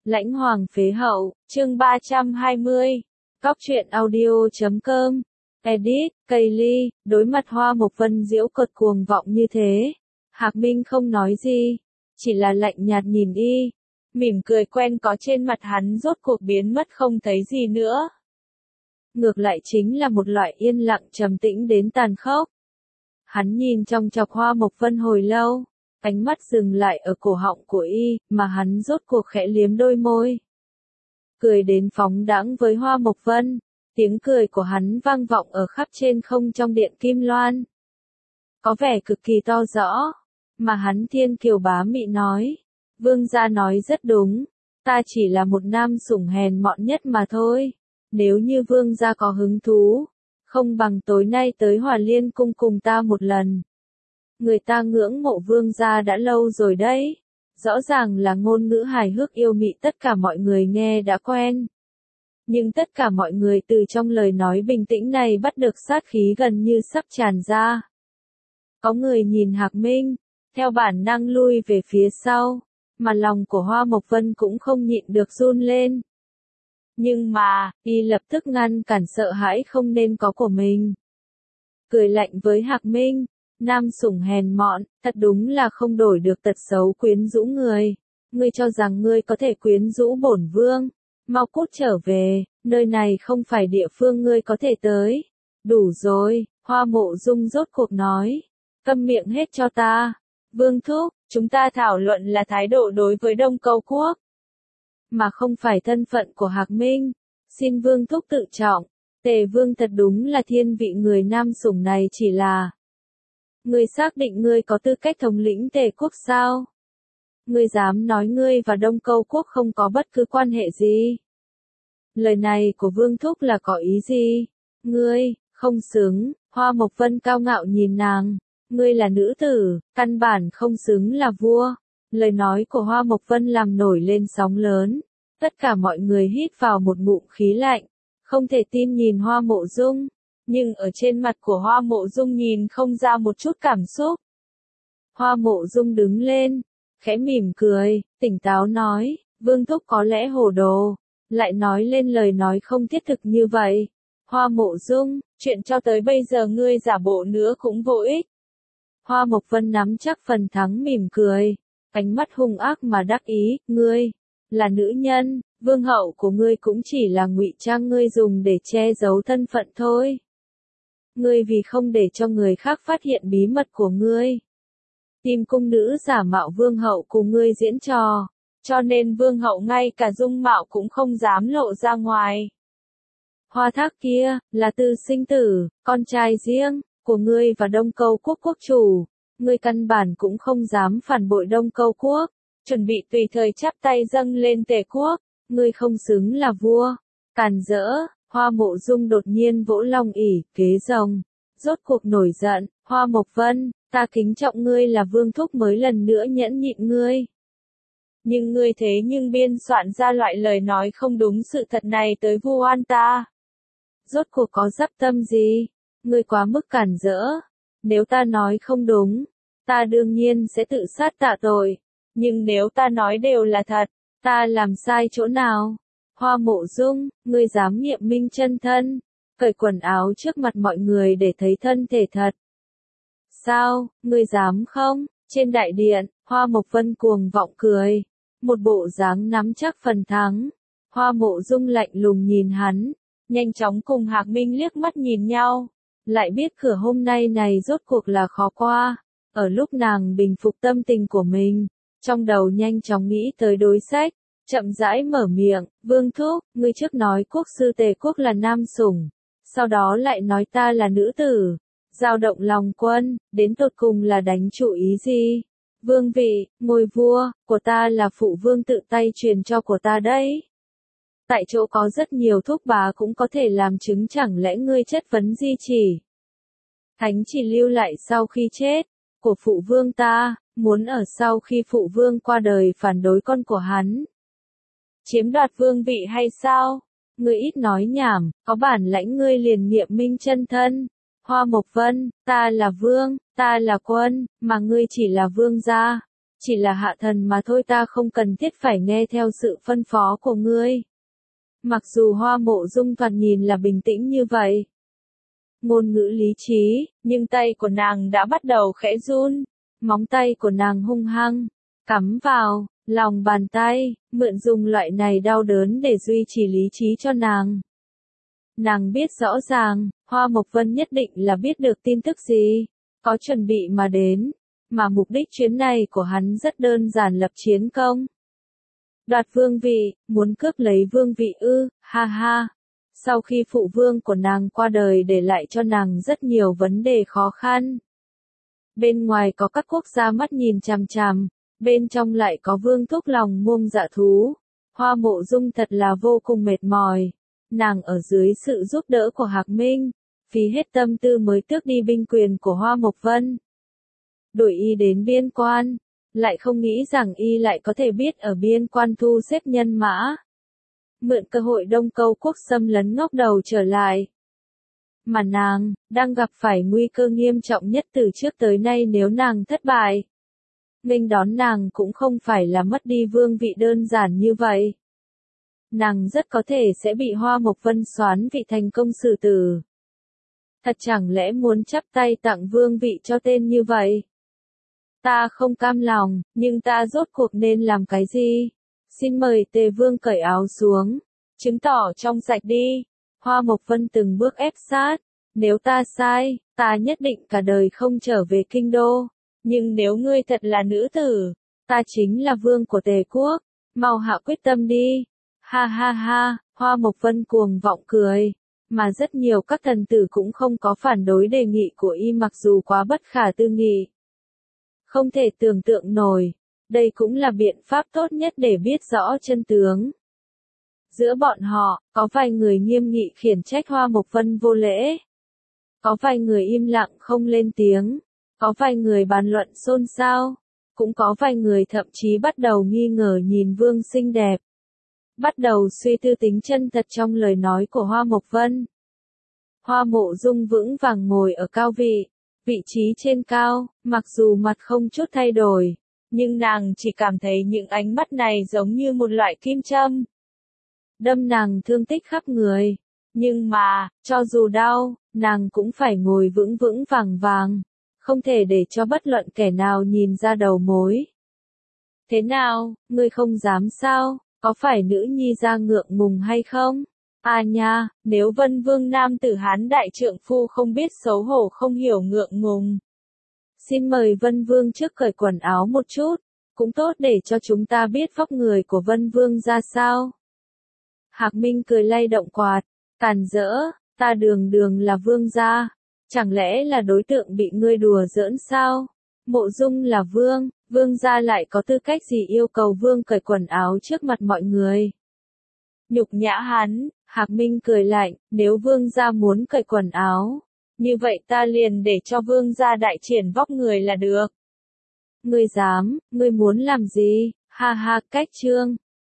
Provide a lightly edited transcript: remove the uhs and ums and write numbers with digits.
Lãnh Hoàng phế hậu, chương 320. Cóc truyện audio.com. Edit, Kaylee, đối mặt Hoa Mộc Vân giễu cợt cuồng vọng như thế. Hạc Minh không nói gì, chỉ là lạnh nhạt nhìn y. Mỉm cười quen có trên mặt hắn rốt cuộc biến mất không thấy gì nữa. Ngược lại chính là một loại yên lặng trầm tĩnh đến tàn khốc. Hắn nhìn trong chọc Hoa Mộc Vân hồi lâu, ánh mắt dừng lại ở cổ họng của y, mà hắn rốt cuộc khẽ liếm đôi môi. Cười đến phóng đãng với Hoa Mộc Vân, tiếng cười của hắn vang vọng ở khắp trên không trong điện Kim Loan. Có vẻ cực kỳ to rõ, mà hắn thiên kiều bá mị nói. Vương gia nói rất đúng, ta chỉ là một nam sủng hèn mọn nhất mà thôi. Nếu như vương gia có hứng thú, không bằng tối nay tới Hòa Liên cung cùng ta một lần. Người ta ngưỡng mộ vương gia đã lâu rồi đấy. Rõ ràng là ngôn ngữ hài hước yêu mị tất cả mọi người nghe đã quen. Nhưng tất cả mọi người từ trong lời nói bình tĩnh này bắt được sát khí gần như sắp tràn ra. Có người nhìn Hạc Minh, theo bản năng lui về phía sau, mà lòng của Hoa Mộc Vân cũng không nhịn được run lên. Nhưng mà, y lập tức ngăn cản sợ hãi không nên có của mình. Cười lạnh với Hạc Minh, nam sủng hèn mọn, thật đúng là không đổi được tật xấu quyến rũ người. Ngươi cho rằng ngươi có thể quyến rũ bổn vương, mau cút trở về, nơi này không phải địa phương ngươi có thể tới. Đủ rồi, Hoa Mộ Dung rốt cuộc nói, câm miệng hết cho ta. Vương thúc, chúng ta thảo luận là thái độ đối với Đông Câu Quốc, mà không phải thân phận của Hạc Minh. Xin vương thúc tự trọng, Tề vương thật đúng là thiên vị người nam sủng này chỉ là. Ngươi xác định ngươi có tư cách thống lĩnh Tề quốc sao? Ngươi dám nói ngươi và Đông Câu Quốc không có bất cứ quan hệ gì? Lời này của vương thúc là có ý gì? Ngươi, không xứng. Hoa Mộc Vân cao ngạo nhìn nàng. Ngươi là nữ tử, căn bản không xứng là vua. Lời nói của Hoa Mộc Vân làm nổi lên sóng lớn. Tất cả mọi người hít vào một ngụm khí lạnh, không thể tin nhìn Hoa Mộ Dung. Nhưng ở trên mặt của Hoa Mộ Dung nhìn không ra một chút cảm xúc. Hoa Mộ Dung đứng lên, khẽ mỉm cười, tỉnh táo nói, vương thúc có lẽ hồ đồ, lại nói lên lời nói không thiết thực như vậy. Hoa Mộ Dung, chuyện cho tới bây giờ ngươi giả bộ nữa cũng vô ích. Hoa Mộc Vân nắm chắc phần thắng mỉm cười, ánh mắt hung ác mà đắc ý, ngươi là nữ nhân, vương hậu của ngươi cũng chỉ là ngụy trang ngươi dùng để che giấu thân phận thôi. Ngươi vì không để cho người khác phát hiện bí mật của ngươi, tìm cung nữ giả mạo vương hậu cùng ngươi diễn trò, cho nên vương hậu ngay cả dung mạo cũng không dám lộ ra ngoài. Hoa Thác kia, là Từ Sinh Tử, con trai riêng của ngươi và Đông Câu Quốc quốc chủ, ngươi căn bản cũng không dám phản bội Đông Câu Quốc, chuẩn bị tùy thời chắp tay dâng lên Tề quốc, ngươi không xứng là vua. Càn rỡ. Hoa Mộ Dung đột nhiên vỗ long ỷ, kế rồng, rốt cuộc nổi giận, Hoa Mộc Vân, ta kính trọng ngươi là vương thúc mới lần nữa nhẫn nhịn ngươi. Nhưng ngươi thế nhưng biên soạn ra loại lời nói không đúng sự thật này tới vu oan ta. Rốt cuộc có dắp tâm gì? Ngươi quá mức cản rỡ. Nếu ta nói không đúng, ta đương nhiên sẽ tự sát tạ tội. Nhưng nếu ta nói đều là thật, ta làm sai chỗ nào? Hoa Mộ Dung, ngươi dám nghiệm minh chân thân, cởi quần áo trước mặt mọi người để thấy thân thể thật. Sao, ngươi dám không? Trên đại điện, Hoa Mộc Vân cuồng vọng cười, một bộ dáng nắm chắc phần thắng. Hoa Mộ Dung lạnh lùng nhìn hắn, nhanh chóng cùng Hạc Minh liếc mắt nhìn nhau, lại biết cửa hôm nay này rốt cuộc là khó qua. Ở lúc nàng bình phục tâm tình của mình, trong đầu nhanh chóng nghĩ tới đối sách. Chậm rãi mở miệng, vương thúc, ngươi trước nói quốc sư Tề quốc là nam sủng, sau đó lại nói ta là nữ tử, dao động lòng quân, đến tột cùng là đánh chủ ý gì? Vương vị, ngôi vua, của ta là phụ vương tự tay truyền cho của ta đấy. Tại chỗ có rất nhiều thúc bá cũng có thể làm chứng, chẳng lẽ ngươi chất vấn di chỉ? Thánh chỉ lưu lại sau khi chết, của phụ vương ta, muốn ở sau khi phụ vương qua đời phản đối con của hắn. Chiếm đoạt vương vị hay sao? Ngươi ít nói nhảm, có bản lãnh ngươi liền nghiệm minh chân thân. Hoa Mộc Vân, ta là vương, ta là quân, mà ngươi chỉ là vương gia. chỉ là hạ thần mà thôi, ta không cần thiết phải nghe theo sự phân phó của ngươi. Mặc dù Hoa Mộ Dung thoạt nhìn là bình tĩnh như vậy, ngôn ngữ lý trí, nhưng tay của nàng đã bắt đầu khẽ run, móng tay của nàng hung hăng, cắm vào lòng bàn tay, mượn dùng loại này đau đớn để duy trì lý trí cho nàng. Nàng biết rõ ràng, Hoa Mộc Vân nhất định là biết được tin tức gì, có chuẩn bị mà đến, mà mục đích chuyến này của hắn rất đơn giản, lập chiến công. Đoạt vương vị, muốn cướp lấy vương vị ư, ha ha. Sau khi phụ vương của nàng qua đời để lại cho nàng rất nhiều vấn đề khó khăn. Bên ngoài có các quốc gia mắt nhìn chằm chằm, bên trong lại có vương thúc lòng muông dạ thú. Hoa Mộ Dung thật là vô cùng mệt mỏi. Nàng ở dưới sự giúp đỡ của Hạc Minh, phí hết tâm tư mới tước đi binh quyền của Hoa Mộc Vân. Đuổi y đến biên quan, lại không nghĩ rằng y lại có thể biết ở biên quan thu xếp nhân mã. Mượn cơ hội Đông Câu quốc xâm lấn ngóc đầu trở lại. Mà nàng, đang gặp phải nguy cơ nghiêm trọng nhất từ trước tới nay nếu nàng thất bại. Nghênh đón nàng cũng không phải là mất đi vương vị đơn giản như vậy. Nàng rất có thể sẽ bị Hoa Mộc Vân soán vị thành công xử tử. Thật chẳng lẽ muốn chắp tay tặng vương vị cho tên như vậy? Ta không cam lòng, nhưng ta rốt cuộc nên làm cái gì? Xin mời Tề Vương cởi áo xuống, chứng tỏ trong sạch đi. Hoa Mộc Vân từng bước ép sát. Nếu ta sai, ta nhất định cả đời không trở về kinh đô. Nhưng nếu ngươi thật là nữ tử, ta chính là vương của Tề quốc. Mau hạ quyết tâm đi. Ha ha ha, Hoa Mộc Vân cuồng vọng cười. Mà rất nhiều các thần tử cũng không có phản đối đề nghị của y, mặc dù quá bất khả tư nghị. Không thể tưởng tượng nổi. Đây cũng là biện pháp tốt nhất để biết rõ chân tướng. Giữa bọn họ, có vài người nghiêm nghị khiển trách Hoa Mộc Vân vô lễ. Có vài người im lặng không lên tiếng. Có vài người bàn luận xôn xao. Cũng có vài người thậm chí bắt đầu nghi ngờ nhìn vương xinh đẹp. Bắt đầu suy tư tính chân thật trong lời nói của Hoa Mộc Vân. Hoa Mộ Dung vững vàng ngồi ở cao vị. Vị trí trên cao, mặc dù mặt không chút thay đổi. Nhưng nàng chỉ cảm thấy những ánh mắt này giống như một loại kim châm. Đâm nàng thương tích khắp người. Nhưng mà, cho dù đau, nàng cũng phải ngồi vững vững vàng vàng. Không thể để cho bất luận kẻ nào nhìn ra đầu mối. Thế nào, ngươi không dám sao? Có phải nữ nhi ra ngượng ngùng hay không? À nha, nếu Vân Vương nam tử Hán đại trượng phu không biết xấu hổ, không hiểu ngượng ngùng. Xin mời Vân Vương trước cởi quần áo một chút, cũng tốt để cho chúng ta biết vóc người của Vân Vương ra sao. Hạc Minh cười lay động quạt, càn rỡ, ta đường đường là vương gia, chẳng lẽ là đối tượng bị ngươi đùa giỡn sao? Mộ Dung là vương, vương gia lại có tư cách gì yêu cầu vương cởi quần áo trước mặt mọi người? Nhục nhã hắn, Hạc Minh cười lạnh, nếu vương gia muốn cởi quần áo, như vậy ta liền để cho vương gia đại triển vóc người là được. Ngươi dám, ngươi muốn làm gì? Ha ha, cách trương.